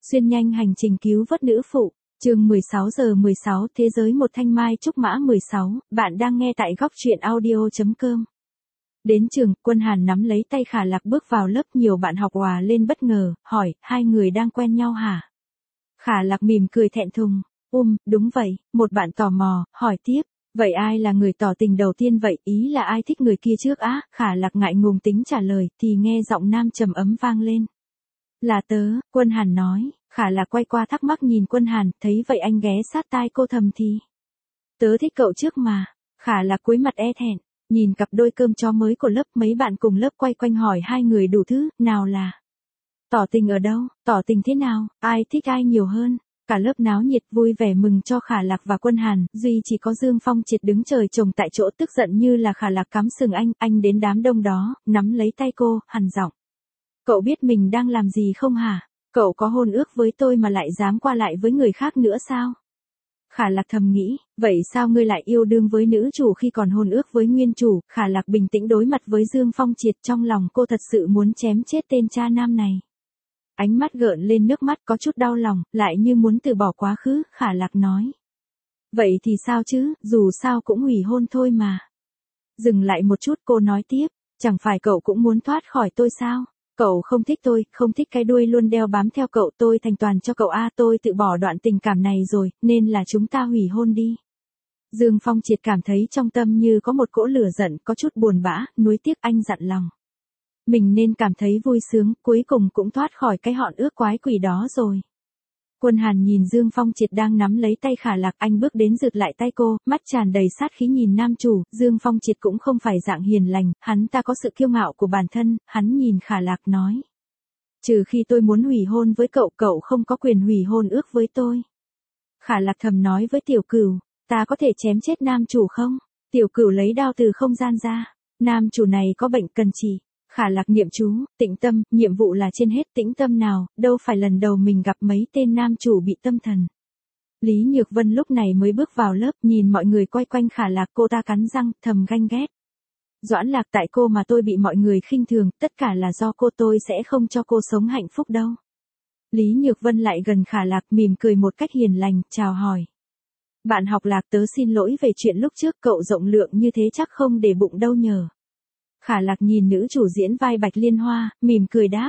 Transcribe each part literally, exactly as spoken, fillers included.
Xuyên nhanh hành trình cứu vớt nữ phụ, chương mười sáu giờ mười sáu Thế giới một thanh mai trúc mã mười sáu, bạn đang nghe tại góc truyện audio.com. Đến trường, Quân Hàn nắm lấy tay Khả Lạc bước vào lớp, nhiều bạn học òa lên bất ngờ, hỏi, hai người đang quen nhau hả? Khả Lạc mỉm cười thẹn thùng, um, đúng vậy, một bạn tò mò, hỏi tiếp, vậy ai là người tỏ tình đầu tiên vậy, ý là ai thích người kia trước á? Khả Lạc ngại ngùng tính trả lời, thì nghe giọng nam trầm ấm vang lên. Là tớ, Quân Hàn nói. Khả Lạc quay qua thắc mắc nhìn Quân Hàn, thấy vậy anh ghé sát tai cô thầm thì. Tớ thích cậu trước mà. Khả Lạc cúi mặt e thẹn, nhìn cặp đôi cơm chó mới của lớp, mấy bạn cùng lớp quay quanh hỏi hai người đủ thứ, nào là tỏ tình ở đâu, tỏ tình thế nào, ai thích ai nhiều hơn. Cả lớp náo nhiệt vui vẻ mừng cho Khả Lạc và Quân Hàn, duy chỉ có Dương Phong Triệt đứng trời trồng tại chỗ tức giận như là Khả Lạc cắm sừng anh, anh đến đám đông đó, nắm lấy tay cô, hằn giọng. Cậu biết mình đang làm gì không hả? Cậu có hôn ước với tôi mà lại dám qua lại với người khác nữa sao? Khả Lạc thầm nghĩ, vậy sao ngươi lại yêu đương với nữ chủ khi còn hôn ước với nguyên chủ? Khả Lạc bình tĩnh đối mặt với Dương Phong Triệt, trong lòng cô thật sự muốn chém chết tên cha nam này. Ánh mắt gợn lên nước mắt, có chút đau lòng, lại như muốn từ bỏ quá khứ. Khả Lạc nói. Vậy thì sao chứ, dù sao cũng hủy hôn thôi mà. Dừng lại một chút, cô nói tiếp, chẳng phải cậu cũng muốn thoát khỏi tôi sao? Cậu không thích tôi, không thích cái đuôi luôn đeo bám theo cậu, tôi thành toàn cho cậu a, tôi tự bỏ đoạn tình cảm này rồi, nên là chúng ta hủy hôn đi. Dương Phong Triệt cảm thấy trong tâm như có một cỗ lửa giận, có chút buồn bã, nuối tiếc anh dặn lòng. Mình nên cảm thấy vui sướng, cuối cùng cũng thoát khỏi cái họn ước quái quỷ đó rồi. Quân Hàn nhìn Dương Phong Triệt đang nắm lấy tay Khả Lạc, anh bước đến rực lại tay cô, mắt tràn đầy sát khí nhìn nam chủ. Dương Phong Triệt cũng không phải dạng hiền lành, hắn ta có sự kiêu ngạo của bản thân, hắn nhìn Khả Lạc nói. Trừ khi tôi muốn hủy hôn với cậu, cậu không có quyền hủy hôn ước với tôi. Khả Lạc thầm nói với Tiểu Cửu, ta có thể chém chết nam chủ không? Tiểu Cửu lấy đao từ không gian ra, nam chủ này có bệnh cần trị. Khả Lạc niệm chú, tĩnh tâm, nhiệm vụ là trên hết, tĩnh tâm nào, đâu phải lần đầu mình gặp mấy tên nam chủ bị tâm thần. Lý Nhược Vân lúc này mới bước vào lớp, nhìn mọi người quay quanh Khả Lạc, cô ta cắn răng, thầm ganh ghét. Doãn Lạc, tại cô mà tôi bị mọi người khinh thường, tất cả là do cô, tôi sẽ không cho cô sống hạnh phúc đâu. Lý Nhược Vân lại gần Khả Lạc, mỉm cười một cách hiền lành, chào hỏi. Bạn học Lạc, tớ xin lỗi về chuyện lúc trước, cậu rộng lượng như thế chắc không để bụng đâu nhờ. Khả Lạc nhìn nữ chủ diễn vai Bạch Liên Hoa, mỉm cười đáp.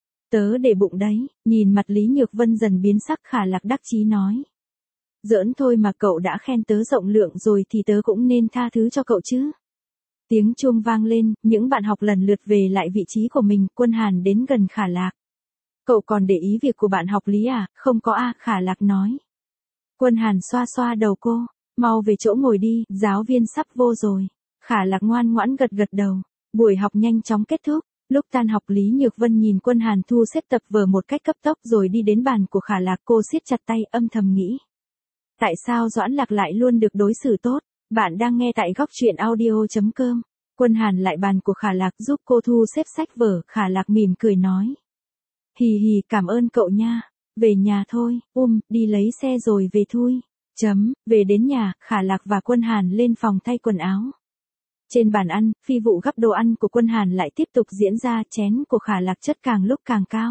Tớ để bụng đấy, nhìn mặt Lý Nhược Vân dần biến sắc, Khả Lạc đắc chí nói. Giỡn thôi mà, cậu đã khen tớ rộng lượng rồi thì tớ cũng nên tha thứ cho cậu chứ. Tiếng chuông vang lên, những bạn học lần lượt về lại vị trí của mình, Quân Hàn đến gần Khả Lạc. Cậu còn để ý việc của bạn học Lý à? Không có a, Khả Lạc nói. Quân Hàn xoa xoa đầu cô, mau về chỗ ngồi đi, giáo viên sắp vô rồi. Khả Lạc ngoan ngoãn gật gật đầu. Buổi học nhanh chóng kết thúc, lúc tan học Lý Nhược Vân nhìn Quân Hàn thu xếp tập vở một cách cấp tốc rồi đi đến bàn của Khả Lạc, cô siết chặt tay, âm thầm nghĩ. Tại sao Doãn Lạc lại luôn được đối xử tốt? Bạn đang nghe tại góc truyện audio.com. Quân Hàn lại bàn của Khả Lạc giúp cô thu xếp sách vở, Khả Lạc mỉm cười nói. Hì hì, cảm ơn cậu nha. Về nhà thôi, um, đi lấy xe rồi về thôi. Chấm, về đến nhà, Khả Lạc và Quân Hàn lên phòng thay quần áo. Trên bàn ăn, phi vụ gắp đồ ăn của Quân Hàn lại tiếp tục diễn ra, chén của Khả Lạc chất càng lúc càng cao.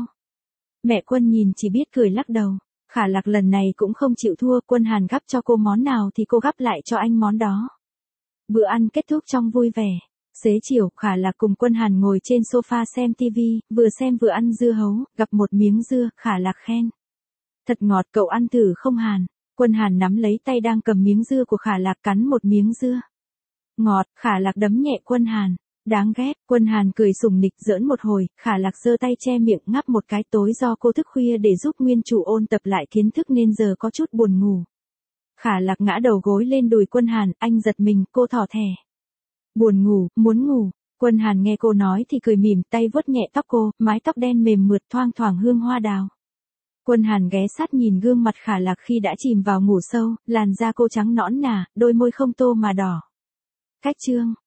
Mẹ Quân nhìn chỉ biết cười lắc đầu. Khả Lạc lần này cũng không chịu thua, Quân Hàn gắp cho cô món nào thì cô gắp lại cho anh món đó. Bữa ăn kết thúc trong vui vẻ. Xế chiều, Khả Lạc cùng Quân Hàn ngồi trên sofa xem tivi, vừa xem vừa ăn dưa hấu, gặp một miếng dưa, Khả Lạc khen. Thật ngọt, cậu ăn thử không Hàn? Quân Hàn nắm lấy tay đang cầm miếng dưa của Khả Lạc, cắn một miếng dưa. Ngọt, Khả Lạc đấm nhẹ Quân Hàn. Đáng ghét, Quân Hàn cười sủng nịch giỡn một hồi, Khả Lạc giơ tay che miệng ngáp một cái, tối do cô thức khuya để giúp nguyên chủ ôn tập lại kiến thức nên giờ có chút buồn ngủ. Khả Lạc ngã đầu gối lên đùi Quân Hàn, anh giật mình, cô thỏ thẻ. Buồn ngủ, muốn ngủ. Quân Hàn nghe cô nói thì cười mỉm, tay vuốt nhẹ tóc cô, mái tóc đen mềm mượt thoang thoảng hương hoa đào. Quân Hàn ghé sát nhìn gương mặt Khả Lạc khi đã chìm vào ngủ sâu, làn da cô trắng nõn nà, đôi môi không tô mà đỏ. Cách chương